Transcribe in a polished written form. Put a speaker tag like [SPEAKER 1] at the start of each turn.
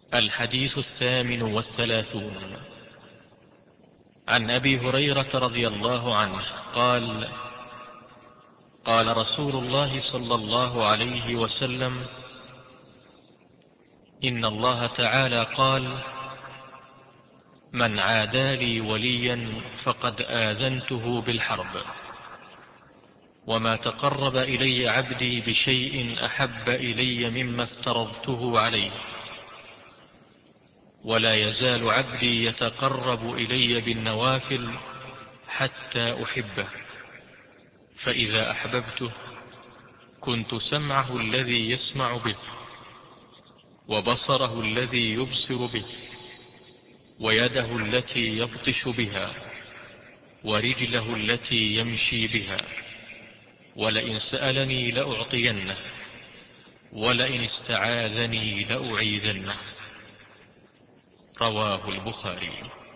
[SPEAKER 1] الحديث 38. عن أبي هريرة رضي الله عنه قال: قال رسول الله صلى الله عليه وسلم: إن الله تعالى قال: من عادى لي وليا فقد آذنته بالحرب. وما تقرب إلي عبدي بشيء أحب إلي مما افترضته عليه، ولا يزال عبدي يتقرب إلي بالنوافل حتى أحبه، فإذا أحببته كنت سمعه الذي يسمع به، وبصره الذي يبصر به، ويده التي يبطش بها، ورجله التي يمشي بها. ولئن سألني لأعطينه، ولئن استعاذني لأعيذنه. رواه البخاري.